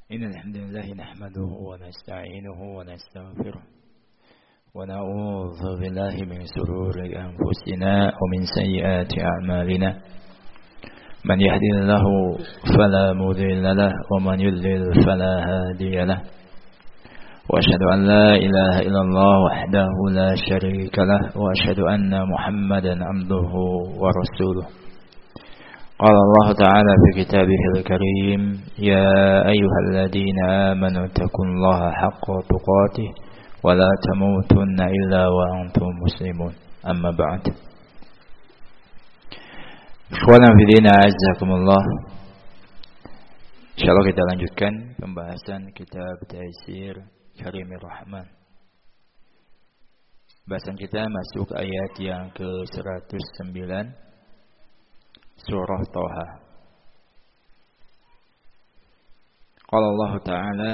إن الحمد لله نحمده ونستعينه ونستغفره ونعوذ بالله من شرور أنفسنا ومن سيئات أعمالنا من يهدي الله فلا مضل له ومن يضلل فلا هادي له وأشهد أن لا إله إلا الله وحده لا شريك له وأشهد أن محمدا عبده ورسوله. قال الله تعالى في كتابه الكريم: يا أيها الذين آمنوا اتقوا الله حق تقاته ولا تموتن إلا وأنتم مسلمون. أما بعد. Ikhwanan fillah, azzakumullah. Insyaallah kita lanjutkan pembahasan kitab Taisir Karimir Rahman. Bahasan kita masuk ayat yang ke-109 surah Thaha. Qala Allah Ta'ala: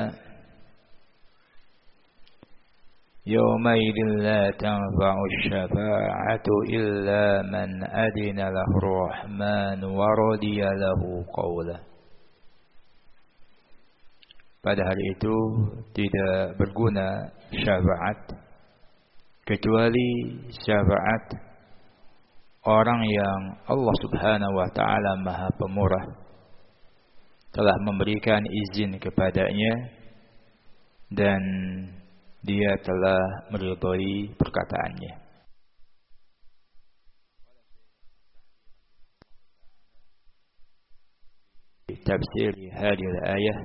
Yawmaidin la tanfa'u syafa'atu illa man adina lahu rahman wa radiya lahu qawla. Pada hari itu tidak berguna syafaat kecuali syafaat orang yang Allah Subhanahu wa Ta'ala Maha Pemurah telah memberikan izin kepadanya dan dia telah meridhai perkataannya. Tafsir hadhihi ayat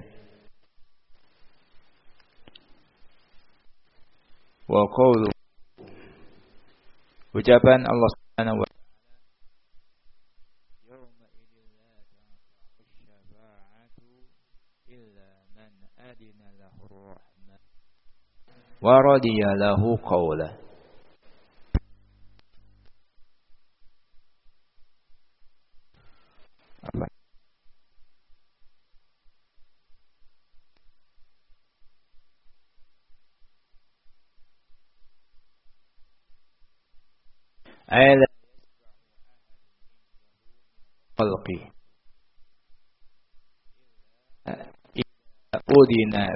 wa qawlu, ucapan Allah Subhanahu wa wa radiya lahu qawla. Ayat khalqi udina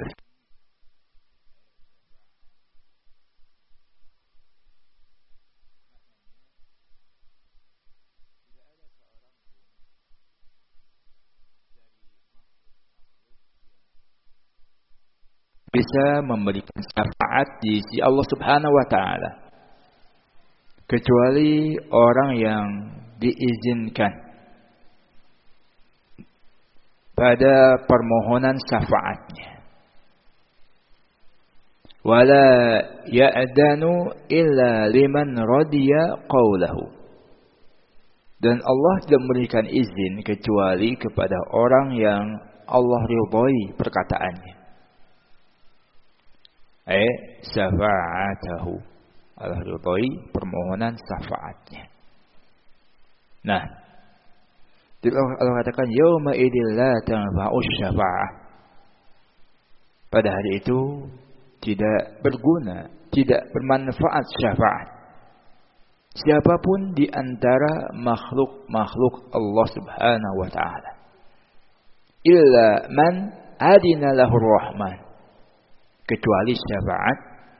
bisa memberikan syafaat di sisi Allah Subhanahu wa Ta'ala kecuali orang yang diizinkan pada permohonan syafaatnya. Wala ya'danu illa liman radiya qawlahu. Dan Allah tidak memberikan izin kecuali kepada orang yang Allah ridhai perkataannya. Syafa'atahu, Allah ridhai permohonan syafaatnya. Nah, Allah katakan yauma idil la tanfa'u syafa'ah. Pada hari itu tidak berguna, tidak bermanfaat syafaat siapapun di antara makhluk-makhluk Allah Subhanahu wa Ta'ala, illa man adina lahu rahman, kecuali syafaat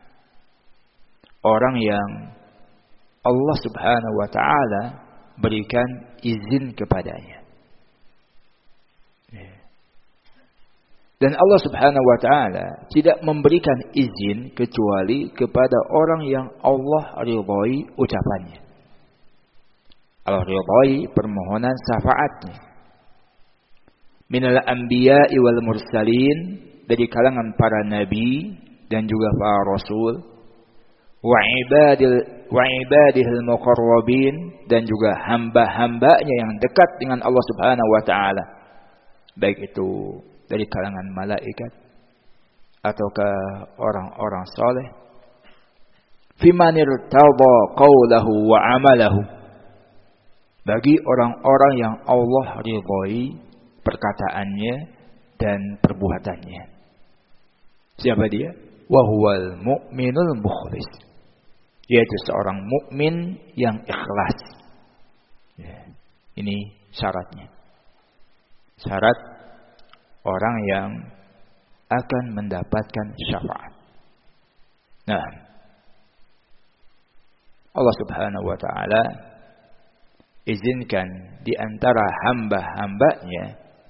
orang yang Allah Subhanahu wa Ta'ala berikan izin kepadanya. Dan Allah Subhanahu wa Ta'ala tidak memberikan izin kecuali kepada orang yang Allah ridhai ucapannya. Allah ridhai permohonan syafaatnya. Minal anbiya'i wal mursalin, dari kalangan para nabi dan juga para rasul, wa ibadihil muqarrabin, dan juga hamba-hambanya yang dekat dengan Allah Subhanahu wa Ta'ala, baik itu dari kalangan malaikat ataukah orang-orang saleh, fimanir tadha qawlahu wa amalahu, bagi orang-orang yang Allah ridhai perkataannya dan perbuatannya. Siapa dia? Wa huwal mu'minul mukhlis, yaitu seorang mukmin yang ikhlas. Ini syaratnya. Syarat orang yang akan mendapatkan syafaat. Nah, Allah Subhanahu wa taala izinkan di antara hamba-hambanya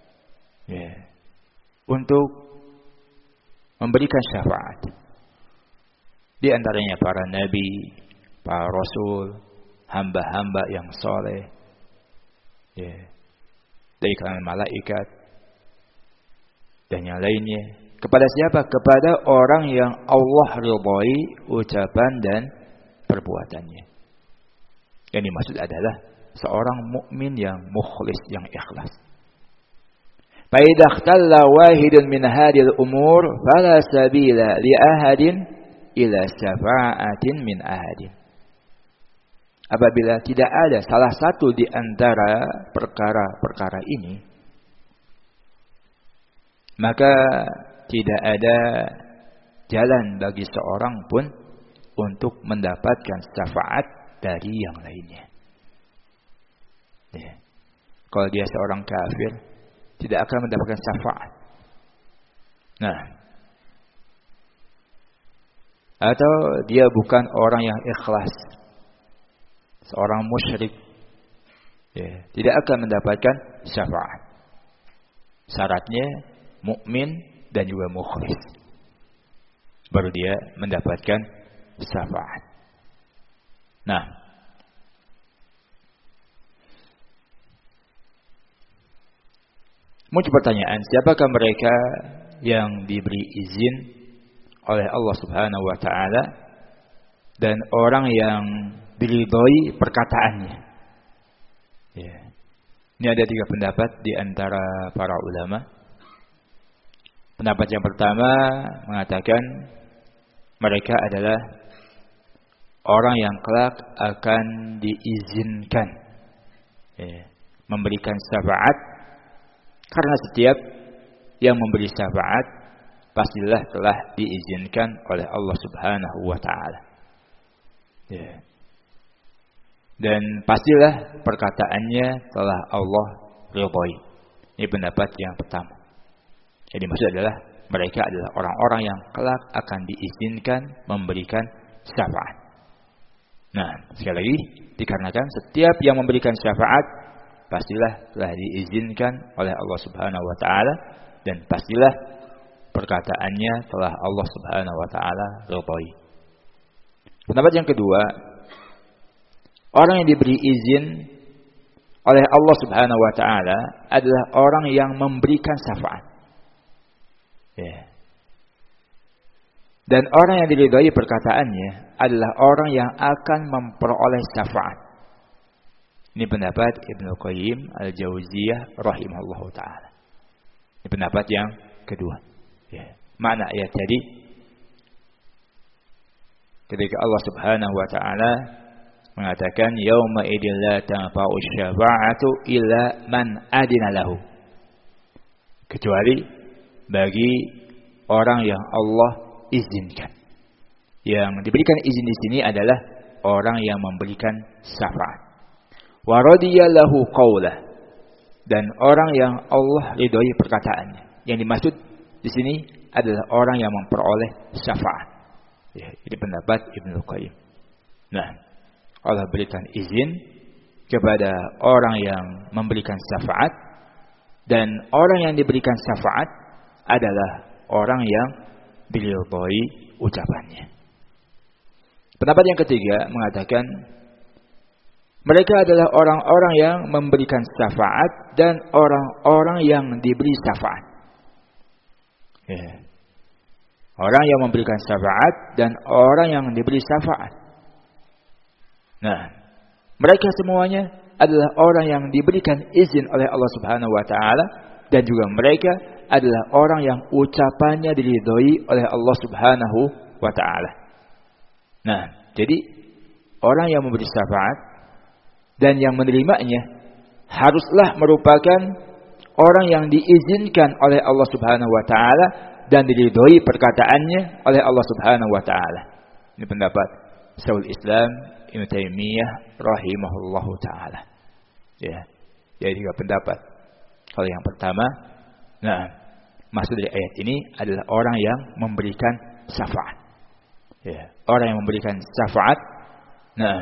untuk memberikan syafaat. Di antaranya para nabi, para rasul, hamba-hamba yang soleh, dari kalangan malaikat dan yang lainnya. Kepada siapa? Kepada orang yang Allah ridhai ucapan dan perbuatannya. Yang dimaksud adalah seorang mukmin yang mukhlis, yang ikhlas. Fa idza ikhtalla wahidun min hadhil umur fala sabila li ahadin ila syafa'atin min ahadin. Apabila tidak ada salah satu di antara perkara-perkara ini, maka tidak ada jalan bagi seorang pun untuk mendapatkan syafaat dari yang lainnya. Kalau dia seorang kafir, tidak akan mendapatkan syafaat. Nah, atau dia bukan orang yang ikhlas, seorang musyrik, tidak akan mendapatkan syafaat. Syaratnya mukmin dan juga mukhlis, baru dia mendapatkan syafaat. Nah, muncul pertanyaan, siapakah mereka yang diberi izin oleh Allah Subhanahu wa taala dan orang yang diridhoi perkataannya? Ini ada 3 pendapat di antara para ulama. Pendapat yang pertama mengatakan mereka adalah orang yang kelak akan diizinkan memberikan syafaat, karena setiap yang memberi syafaat pastilah telah diizinkan oleh Allah Subhanahu wa taala. Dan pastilah perkataannya telah Allah ridhoi. Ini pendapat yang pertama. Jadi maksud adalah mereka adalah orang-orang yang kelak akan diizinkan memberikan syafaat. Nah, sekali lagi, dikarenakan setiap yang memberikan syafaat pastilah telah diizinkan oleh Allah Subhanahu wa taala, dan pastilah perkataannya telah Allah Subhanahu wa taala ridhoi. Pendapat yang kedua, orang yang diberi izin oleh Allah Subhanahu wa taala adalah orang yang memberikan syafaat. Dan orang yang diridhai perkataannya adalah orang yang akan memperoleh syafaat. Ini pendapat Ibnu Qayyim Al-Jauziyah rahimahullahu taala. Ini pendapat yang kedua. Makna ayat tadi, ketika Allah Subhanahu wa taala mengatakan yauma idzil la tanfa'u syafa'atu illa man adina lahu, kecuali bagi orang yang Allah izinkan. Yang diberikan izin di sini adalah orang yang memberikan syafaat. Wa radiya lahu qawlah, dan orang yang Allah ridhoi perkataannya. Yang dimaksud di sini adalah orang yang memperoleh syafaat. Ini pendapat Ibnu Qayyim. Nah, Allah berikan izin kepada orang yang memberikan syafaat, dan orang yang diberikan syafaat adalah orang yang diridhoi ucapannya. Pendapat yang ketiga mengatakan mereka adalah orang-orang yang memberikan syafaat dan orang-orang yang diberi syafaat. Orang yang memberikan syafaat dan orang yang diberi syafaat. Nah, mereka semuanya adalah orang yang diberikan izin oleh Allah Subhanahu wa taala, dan juga mereka adalah orang yang ucapannya diridhoi oleh Allah Subhanahu wa taala. Nah, jadi orang yang memberi syafaat dan yang menerimanya haruslah merupakan orang yang diizinkan oleh Allah Subhanahu wa taala dan diridhoi perkataannya oleh Allah Subhanahu wa taala. Ini pendapat Syekhul Islam Ibnu Taimiyah rahimahullahu taala. Jadi 3 pendapat. Kalau yang pertama, maksud dari ayat ini adalah orang yang memberikan syafaat. Ya, orang yang memberikan syafaat, nah,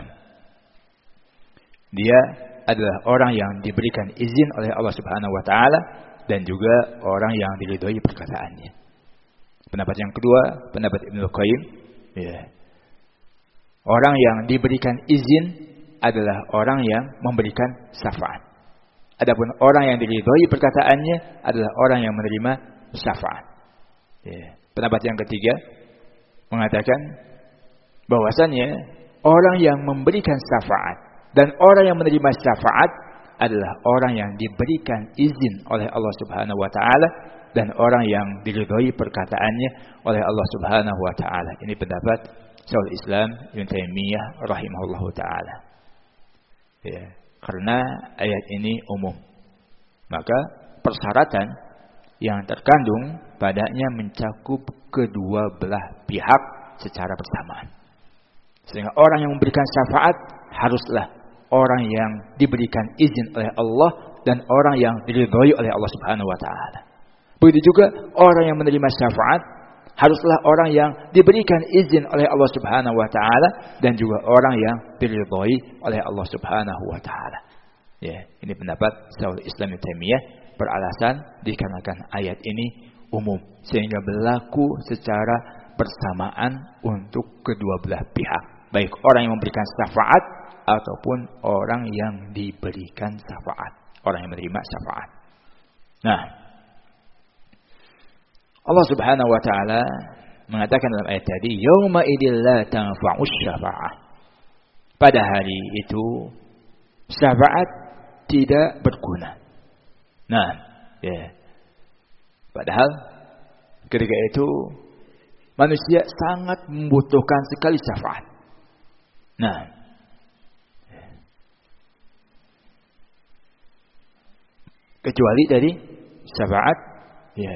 dia adalah orang yang diberikan izin oleh Allah Subhanahu wa taala dan juga orang yang diridhoi perkataannya. Pendapat yang kedua, pendapat Ibnu Qayyim, ya. Orang yang diberikan izin adalah orang yang memberikan syafaat. Adapun orang yang diridhoi perkataannya adalah orang yang menerima syafaat. Ya. Pendapat yang ketiga mengatakan bahwasannya orang yang memberikan syafaat dan orang yang menerima syafaat adalah orang yang diberikan izin oleh Allah Subhanahu wa taala dan orang yang diridhoi perkataannya oleh Allah Subhanahu wa taala. Ini pendapat Syekhul Islam Ibnu Taimiyah rahimahullahu taala. Ya, karena ayat ini umum, maka persyaratan yang terkandung padanya mencakup kedua belah pihak secara bersamaan. Sehingga orang yang memberikan syafaat haruslah orang yang diberikan izin oleh Allah dan orang yang diridhoi oleh Allah Subhanahu wa taala. Begitu juga orang yang menerima syafaat haruslah orang yang diberikan izin oleh Allah Subhanahu wa taala dan juga orang yang diridhoi oleh Allah Subhanahu wa taala. Ya, ini pendapat Syekhul Islam Ibnu Taimiyah beralasan dikarenakan ayat ini umum sehingga berlaku secara bersamaan untuk kedua belah pihak, baik orang yang memberikan syafaat ataupun orang yang diberikan syafaat, orang yang menerima syafaat. Nah, Allah Subhanahu wa taala mengatakan dalam ayat tadi, yauma idil la tanfa'u syafa'ah. Pada hari itu syafaat tidak berguna. Nah, ya. Padahal ketika itu manusia sangat membutuhkan sekali syafaat. Nah, kecuali dari syafaat, ya.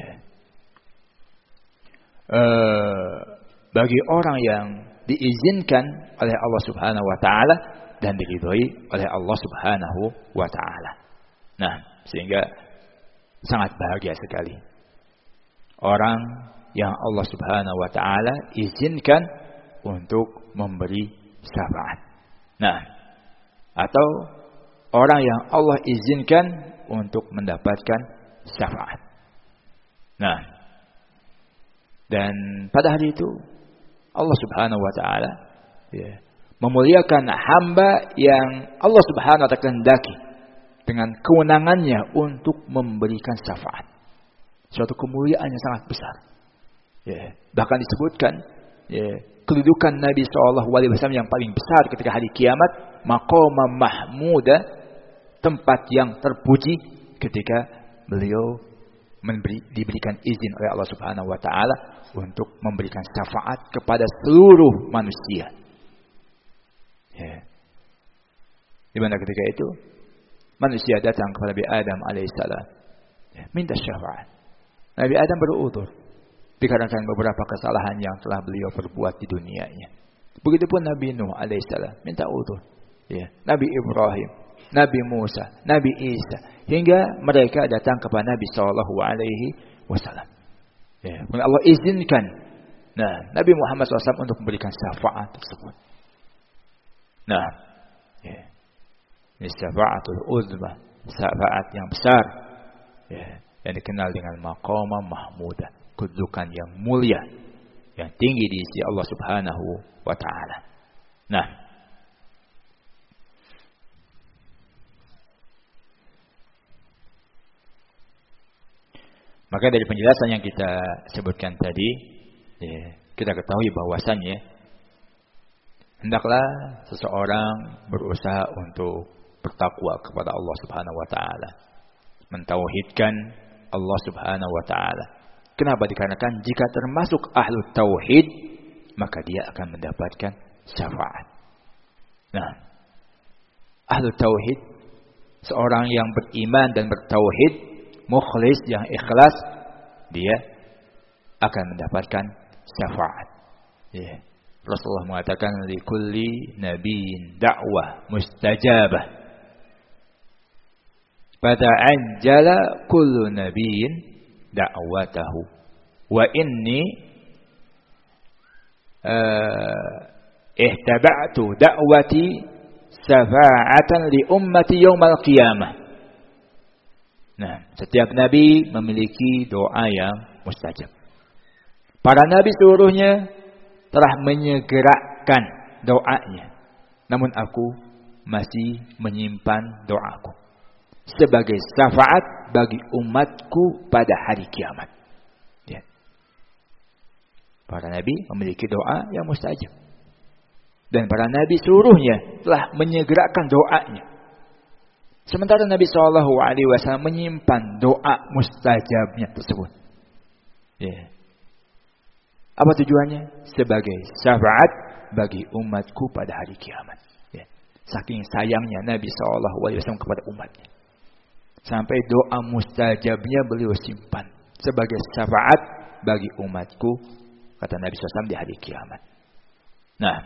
Bagi orang yang diizinkan oleh Allah Subhanahu wa taala dan diridhoi oleh Allah Subhanahu wa taala. Nah, sehingga sangat bahagia sekali orang yang Allah Subhanahu wa taala izinkan untuk memberi syafaat. Nah, atau orang yang Allah izinkan untuk mendapatkan syafaat. Nah, dan pada hari itu Allah Subhanahu wa taala ya, memuliakan hamba yang Allah Subhanahu wa taala kehendaki dengan kewenangannya untuk memberikan syafaat. Suatu kemuliaan yang sangat besar. Ya, bahkan disebutkan ya, kedudukan Nabi SAW yang paling besar ketika hari kiamat, maqamah mahmuda, tempat yang terpuji ketika beliau diberikan izin oleh Allah Subhanahu wa taala untuk memberikan syafaat kepada seluruh manusia. Ya. Di mana ketika itu manusia datang kepada Nabi Adam alaihissalam, ya, minta syafaat. Nabi Adam beruzur dikarenakan beberapa kesalahan yang telah beliau perbuat di dunianya. Begitupun Nabi Nuh alaihissalam minta uzur. Ya. Nabi Ibrahim, Nabi Musa, Nabi Isa, hingga mereka datang kepada Nabi Shallallahu Alaihi Wasallam. Ya, Allah izinkan, Nabi Muhammad SAW untuk memberikan syafaat tersebut. Nah, ya, ini syafaatul uzma, syafaat yang besar, ya, yang dikenal dengan maqamah mahmudah, kedudukan yang mulia, yang tinggi di sisi Allah Subhanahu wa taala. Nah, maka dari penjelasan yang kita sebutkan tadi, ya, kita ketahui bahwasannya hendaklah seseorang berusaha untuk bertakwa kepada Allah Subhanahu wa taala, mentauhidkan Allah Subhanahu wa taala. Kenapa? Dikarenakan jika termasuk ahlu tauhid, maka dia akan mendapatkan syafaat. Nah, ahlu tauhid, seorang yang beriman dan bertauhid, mukhlis, yang ikhlas, dia akan mendapatkan syafaat. Ya. Rasulullah mengatakan likulli nabiyyin da'wah mustajabah. Fata'ajjala kullu nabiyyin da'watahu wa inni ihtaba'tu da'wati syafa'atan li ummati yaumal qiyamah. Nah, setiap nabi memiliki doa yang mustajab. Para nabi seluruhnya telah menyegerakan doanya. Namun aku masih menyimpan doaku sebagai syafaat bagi umatku pada hari kiamat. Ya. Para nabi memiliki doa yang mustajab. Dan para nabi seluruhnya telah menyegerakan doanya. Sementara Nabi SAW menyimpan doa mustajabnya tersebut. Ya. Apa tujuannya? Sebagai syafaat bagi umatku pada hari kiamat. Ya. Saking sayangnya Nabi SAW kepada umatnya. Sampai doa mustajabnya beliau simpan. Sebagai syafaat bagi umatku. Kata Nabi SAW di hari kiamat. Nah.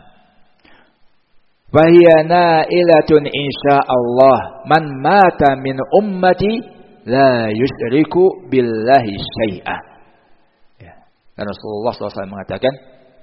Fahiya na'ilatun insya'allah man mata min ummati la yusyriku billahi syai'ah. Ya. Dan Rasulullah SAW mengatakan,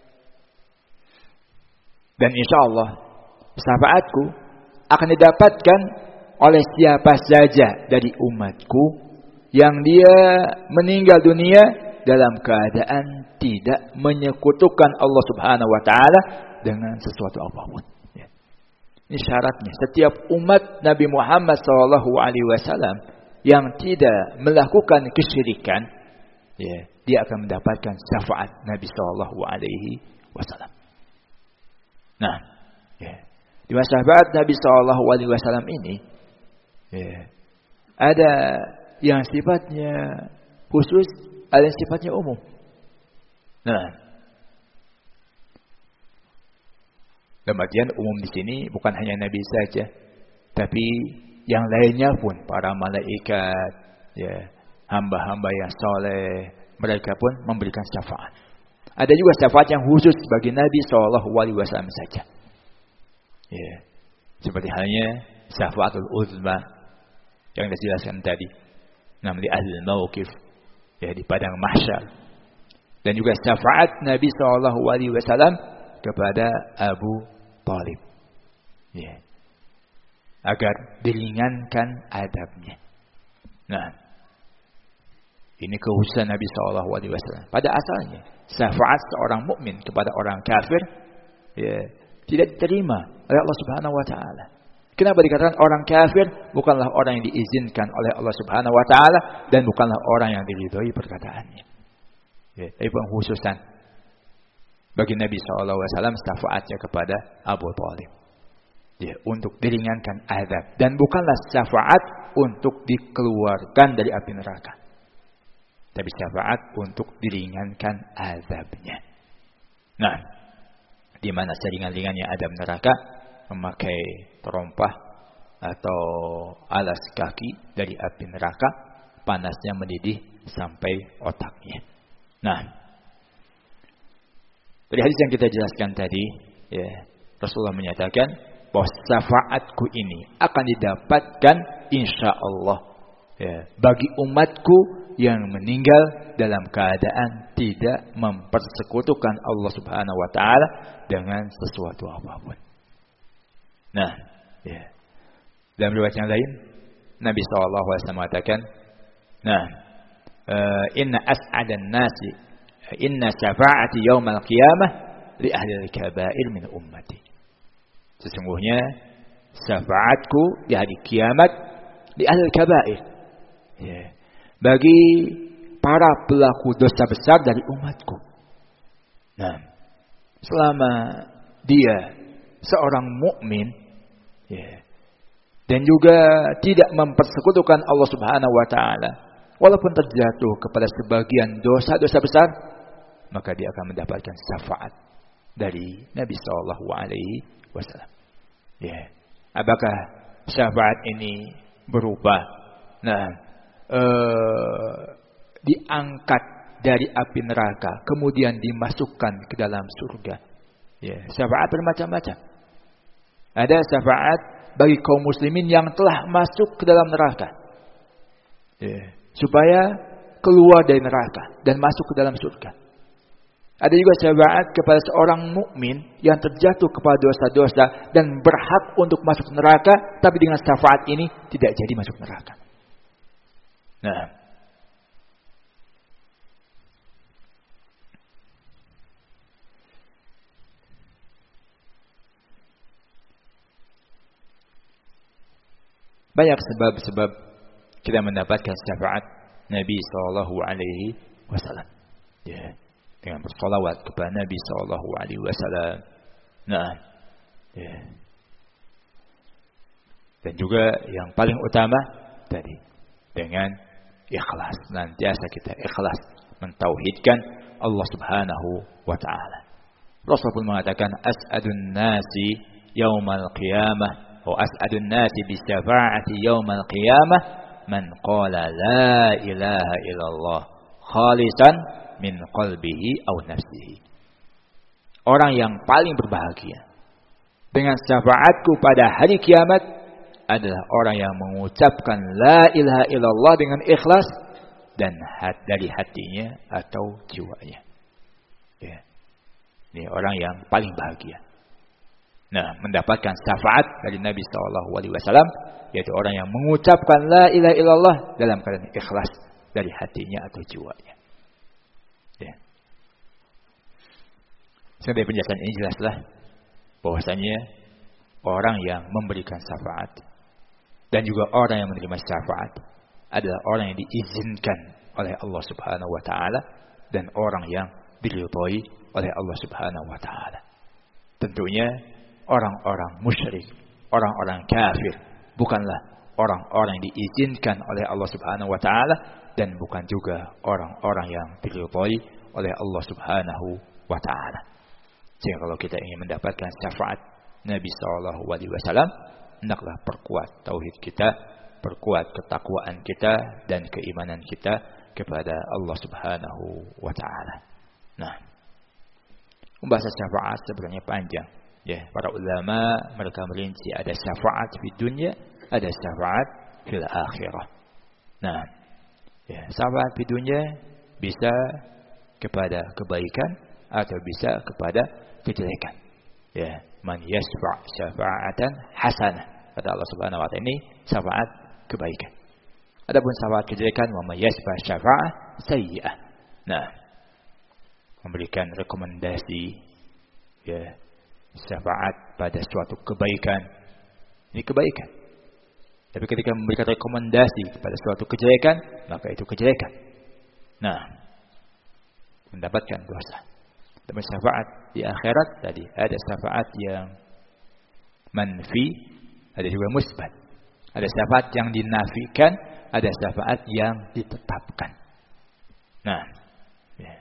dan insyaallah syafaatku akan didapatkan oleh siapa saja dari umatku yang dia meninggal dunia dalam keadaan tidak menyekutukan Allah Subhanahu wa taala dengan sesuatu apapun. Ini syaratnya. Setiap umat Nabi Muhammad SAW yang tidak melakukan kesyirikan, ya, dia akan mendapatkan syafaat Nabi SAW. Nah, ya, di masa syafaat Nabi SAW ini, ya, ada yang sifatnya khusus, ada yang sifatnya umum. Nah, dalam artian umum di sini bukan hanya Nabi saja, tapi yang lainnya pun, para malaikat, ya, hamba-hamba yang soleh, mereka pun memberikan syafaat. Ada juga syafaat yang khusus bagi Nabi SAW saja. Ya, seperti halnya syafaatul uzma yang dijelaskan tadi, namanya ahlul mauqif, ya, di padang mahsyar. Dan juga syafaat Nabi SAW kepada Abu Talib, ya, agar diringankan adabnya. Nah, ini kekhususan Nabi SAW. Pada asalnya, syafaat seorang mukmin kepada orang kafir, ya, tidak diterima oleh Allah Subhanahu Wa Taala. Kenapa dikatakan orang kafir bukanlah orang yang diizinkan oleh Allah Subhanahu Wa Taala dan bukanlah orang yang diridhoi perkataannya. Ya, tapi pengkhususan bagi Nabi SAW syafaatnya kepada Abu Talib, ya, untuk diringankan azab, dan bukanlah syafaat untuk dikeluarkan dari api neraka, tapi syafaat untuk diringankan azabnya. Nah, di mana seringan-ringannya azab neraka? Memakai terompah atau alas kaki dari api neraka, panasnya mendidih sampai otaknya. Nah, dari hadis yang kita jelaskan tadi, ya, Rasulullah menyatakan bahwa syafaatku ini akan didapatkan insyaallah, ya, bagi umatku yang meninggal dalam keadaan tidak mempersekutukan Allah Subhanahu wa taala dengan sesuatu apapun. Nah, ya, dalam riwayat yang lain Nabi SAW mengatakan, nah, inna as'adan nasi inna syafa'ati yaumal qiyamah li ahli al-kaba'ir min ummati. Sesungguhnya syafaatku di hari kiamat li ahli al-kaba'ir, ya, bagi para pelaku dosa besar dari umatku. Nah, selama dia seorang mukmin, ya, dan juga tidak mempersekutukan Allah Subhanahu wa taala, walaupun terjatuh kepada sebagian dosa-dosa besar, maka dia akan mendapatkan syafaat dari Nabi SAW. Ya, apakah syafaat ini berubah? Nah, diangkat dari api neraka, kemudian dimasukkan ke dalam surga. Ya, syafaat bermacam-macam. Ada syafaat bagi kaum muslimin yang telah masuk ke dalam neraka, ya, supaya keluar dari neraka dan masuk ke dalam surga. Ada juga syafaat kepada seorang mukmin yang terjatuh kepada dosa-dosa dan berhak untuk masuk neraka, tapi dengan syafaat ini tidak jadi masuk neraka. Nah, banyak sebab-sebab kita mendapatkan syafaat Nabi sallallahu alaihi wasallam. Ya, dengan bersolawat kepada Nabi sallallahu alaihi wasallam. Nah, ya. Dan juga yang paling utama tadi dengan ikhlas. Nantiasa kita ikhlas mentauhidkan Allah Subhanahu wa taala. Rasul pun mengatakan as'adun nasi yaumal qiyamah وأسعد الناس بالشفاعة يوم القيامة من قال لا إله إلا الله خالصا من قلبه أو نفسه. Orang yang paling berbahagia dengan syafaatku pada hari kiamat adalah orang yang mengucapkan la ilaha illallah dengan ikhlas dan dari hatinya atau jiwanya. Ya. Ini orang yang paling bahagia. Nah, mendapatkan syafaat dari Nabi SAW, yaitu orang yang mengucapkan la ilaha illallah dalam keadaan ikhlas dari hatinya atau jiwanya. Ya. Dari penjelasan ini jelaslah bahwasanya orang yang memberikan syafaat dan juga orang yang menerima syafaat adalah orang yang diizinkan oleh Allah Subhanahu wa taala dan orang yang diridhai oleh Allah Subhanahu wa taala. Tentunya orang-orang musyrik, orang-orang kafir bukanlah orang-orang yang diizinkan oleh Allah Subhanahu wa taala dan bukan juga orang-orang yang diridhai oleh Allah Subhanahu wa taala. Sehingga kalau kita ingin mendapatkan syafaat Nabi sallallahu alaihi wasallam, hendaklah perkuat tauhid kita, perkuat ketakwaan kita dan keimanan kita kepada Allah Subhanahu wa taala. Nah, pembahasan syafaat sebenarnya panjang. Ya, para ulama mereka merinci ada syafaat di dunia, ada syafaat fil akhirah. Nah, ya, syafaat di dunia bisa kepada kebaikan atau bisa kepada kejelekan. Ya, man yasfa' syafa'atan hasanah. Kata Allah Subhanahu wa taala, ini syafaat kebaikan. Adapun syafaat kejelekan, wa may yasfa' syafa'ah sayyi'ah. Nah, memberikan rekomendasi ya syafaat pada suatu kebaikan, ini kebaikan. Tapi ketika memberikan rekomendasi kepada suatu kejelekan, maka itu kejelekan. Nah, mendapatkan dosa. Dan syafaat di akhirat tadi ada syafaat yang manfi, ada juga musbat. Ada syafaat yang dinafikan, ada syafaat yang ditetapkan. Nah, ya.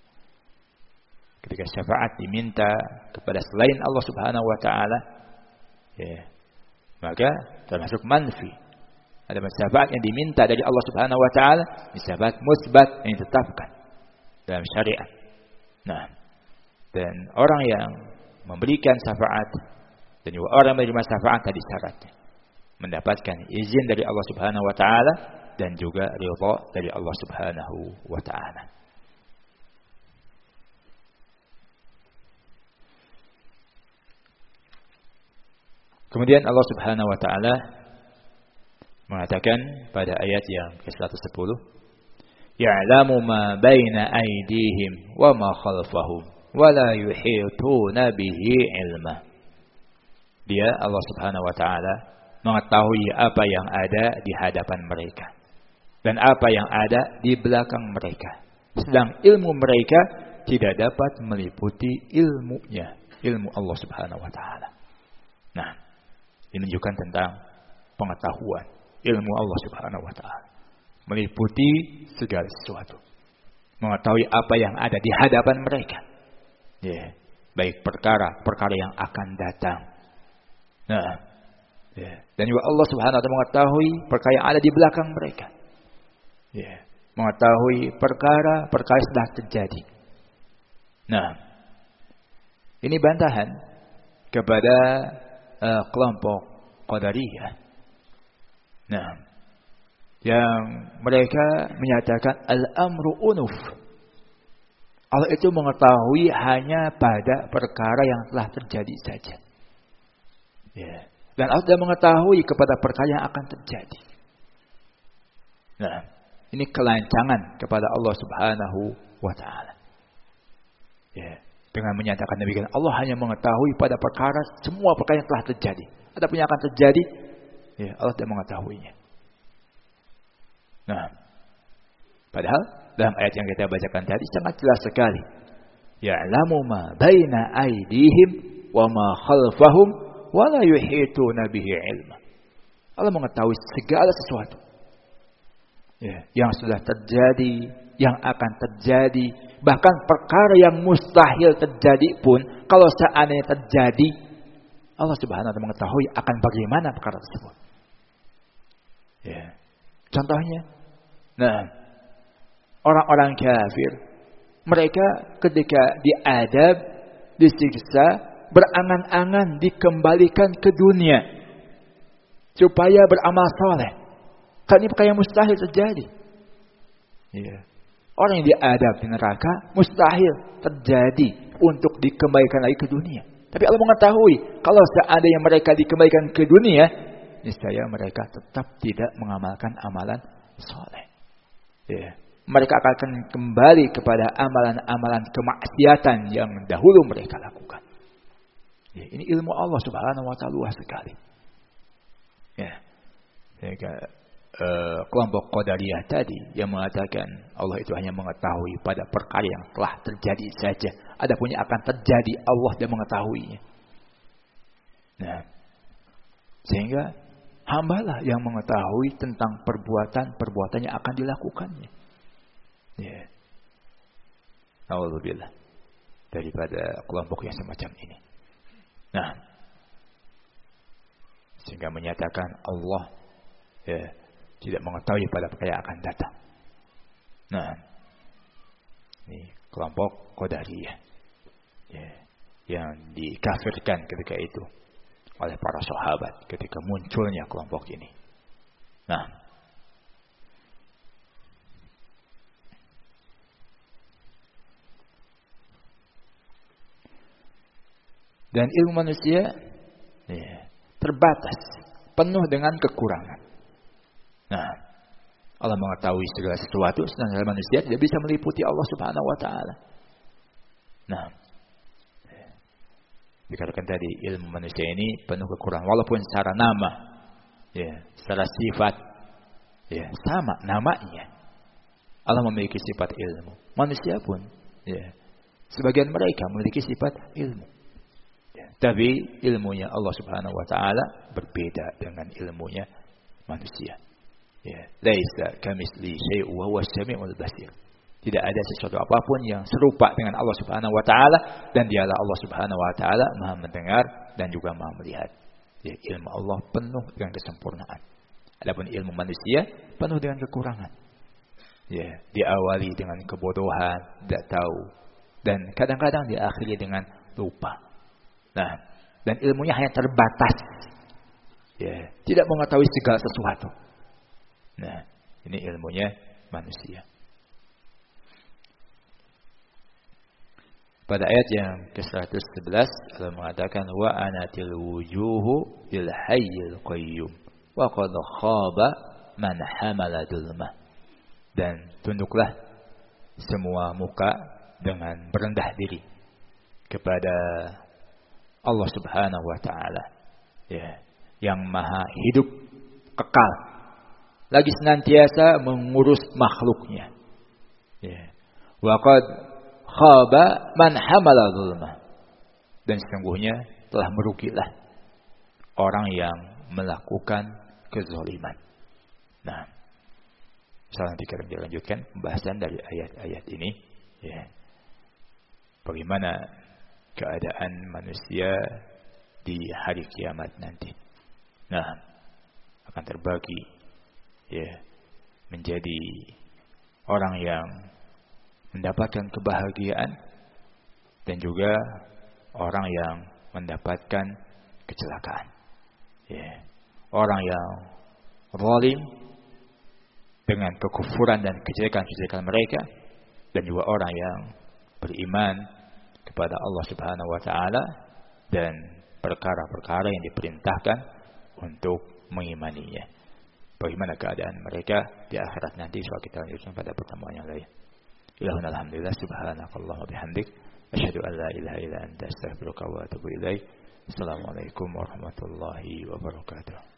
Ketika syafaat diminta kepada selain Allah Subhanahu wa taala, ya, maka termasuk manfi. Ada syafaat yang diminta dari Allah Subhanahu wa taala, syafaat musbat yang ditetapkan dalam syariat. Nah, dan orang yang memberikan syafaat dan juga orang yang menerima syafaat tadi syaratnya mendapatkan izin dari Allah Subhanahu wa taala dan juga ridha dari Allah Subhanahu wa taala. Kemudian Allah Subhanahu wa taala mengatakan pada ayat yang ke-110, "Ya'lamu ma baina aydihim wa ma khalfahum wa la yuhituna bihi ilma." Dia Allah Subhanahu wa taala mengetahui apa yang ada di hadapan mereka dan apa yang ada di belakang mereka. Sedang ilmu mereka tidak dapat meliputi ilmunya, ilmu Allah Subhanahu wa taala. Nah, ini menunjukkan tentang pengetahuan ilmu Allah Subhanahu wa taala. Meliputi segala sesuatu. Mengetahui apa yang ada di hadapan mereka. Ya, baik perkara yang akan datang. Nah, ya, dan juga Allah Subhanahu wa taala mengetahui perkara yang ada di belakang mereka. Ya, mengetahui perkara yang sudah terjadi. Nah, ini bantahan kepada kelompok Qadariyah. Nah, yang mereka menyatakan al-amru unuf. Allah itu mengetahui hanya pada perkara yang telah terjadi saja. Ya. Dan Allah tidak mengetahui kepada perkara yang akan terjadi. Nah, ini kelancangan kepada Allah Subhanahu wa taala. Ya, dengan menyatakan demikian, Allah hanya mengetahui pada perkara, semua perkara yang telah terjadi. Adapun yang akan terjadi, ya Allah tidak mengetahuinya. Nah, padahal dalam ayat yang kita bacakan tadi sangat jelas sekali. Ya'lamu ma baina aydihim wa ma khalfahum wa la yuhituna bihi ilma. Allah mengetahui segala sesuatu. Ya, yang sudah terjadi, yang akan terjadi, bahkan perkara yang mustahil terjadi pun kalau seandainya terjadi, Allah Subhanahu wa taala mengetahui akan bagaimana perkara tersebut. Ya. Contohnya, nah, orang-orang kafir, mereka ketika diadab, disiksa, berangan-angan dikembalikan ke dunia supaya beramal saleh. Kan ini perkara yang mustahil terjadi. Ya. Orang yang diadab di neraka mustahil terjadi untuk dikembalikan lagi ke dunia. Tapi Allah mengetahui kalau seandainya mereka dikembalikan ke dunia, niscaya mereka tetap tidak mengamalkan amalan saleh. Ya. Mereka akan kembali kepada amalan-amalan kemaksiatan yang dahulu mereka lakukan. Ya, ini ilmu Allah Subhanahu wa taala luas sekali. Ya. Kelompok Qadariyah tadi yang mengatakan Allah itu hanya mengetahui pada perkara yang telah terjadi saja. Adapun yang akan terjadi Allah tidak mengetahuinya. Nah, sehingga hambalah yang mengetahui tentang perbuatan yang akan dilakukannya. Ya. Alhamdulillah daripada kelompok yang semacam ini. Nah, sehingga menyatakan Allah ya, tidak mengetahui pada perkara yang akan datang. Nah, ini kelompok Qadariyah ya, yang dikafirkan ketika itu oleh para sahabat ketika munculnya kelompok ini. Nah, dan ilmu manusia ya, terbatas, penuh dengan kekurangan. Nah, Allah mengetahui segala sesuatu, sedangkan manusia tidak bisa meliputi Allah Subhanahu wa taala. Nah, dikatakan tadi ilmu manusia ini penuh kekurangan, walaupun secara nama, ya, secara sifat, ya, sama namanya. Allah memiliki sifat ilmu. Manusia pun, ya, sebagian mereka memiliki sifat ilmu. Ya, tapi ilmunya Allah Subhanahu wa taala berbeda dengan ilmunya manusia. Ya, laisa kamitsli syai'un wa huwas samiul basir. Tidak ada sesuatu apapun yang serupa dengan Allah Subhanahu wa taala dan dialah Allah Subhanahu wa taala Maha mendengar dan juga Maha melihat. Ya, ilmu Allah penuh dengan kesempurnaan. Adapun ilmu manusia penuh dengan kekurangan. Ya, diawali dengan kebodohan, tidak tahu, dan kadang-kadang diakhiri dengan lupa. Nah, dan ilmunya hanya terbatas. Ya, tidak mengetahui segala sesuatu. Nah, ini ilmunya manusia. Pada ayat yang ke-111 Allah mengatakan wa anatil wujuhu lil hayyil qayyum wa qad khaba man hamala dzulma. Dan tunduklah semua muka dengan berendah diri kepada Allah Subhanahu wa taala. Ya, yang maha hidup kekal, lagi senantiasa mengurus makhluknya. Ya. Wa qad khaba man hamala dzulma. Dan sesungguhnya telah merugilah orang yang melakukan kezaliman. Nah, nanti kita lanjutkan pembahasan dari ayat-ayat ini. Ya. Bagaimana keadaan manusia di hari kiamat nanti. Nah, akan terbagi ya, menjadi orang yang mendapatkan kebahagiaan dan juga orang yang mendapatkan kecelakaan. Ya. Orang yang zalim dengan kekufuran dan kejelekan-kejelekan mereka, dan juga orang yang beriman kepada Allah Subhanahu wa taala dan perkara-perkara yang diperintahkan untuk mengimaninya. Bagaimana keadaan mereka di akhirat nanti, soal kita lanjutkan pada pertemuan yang lain. Ilahuna alhamdulillah, subhanakallah wa bihamdik, asyhadu an la ilaha illa anta, astaghfiruka wa atubu ilaik. Assalamualaikum warahmatullahi wabarakatuh.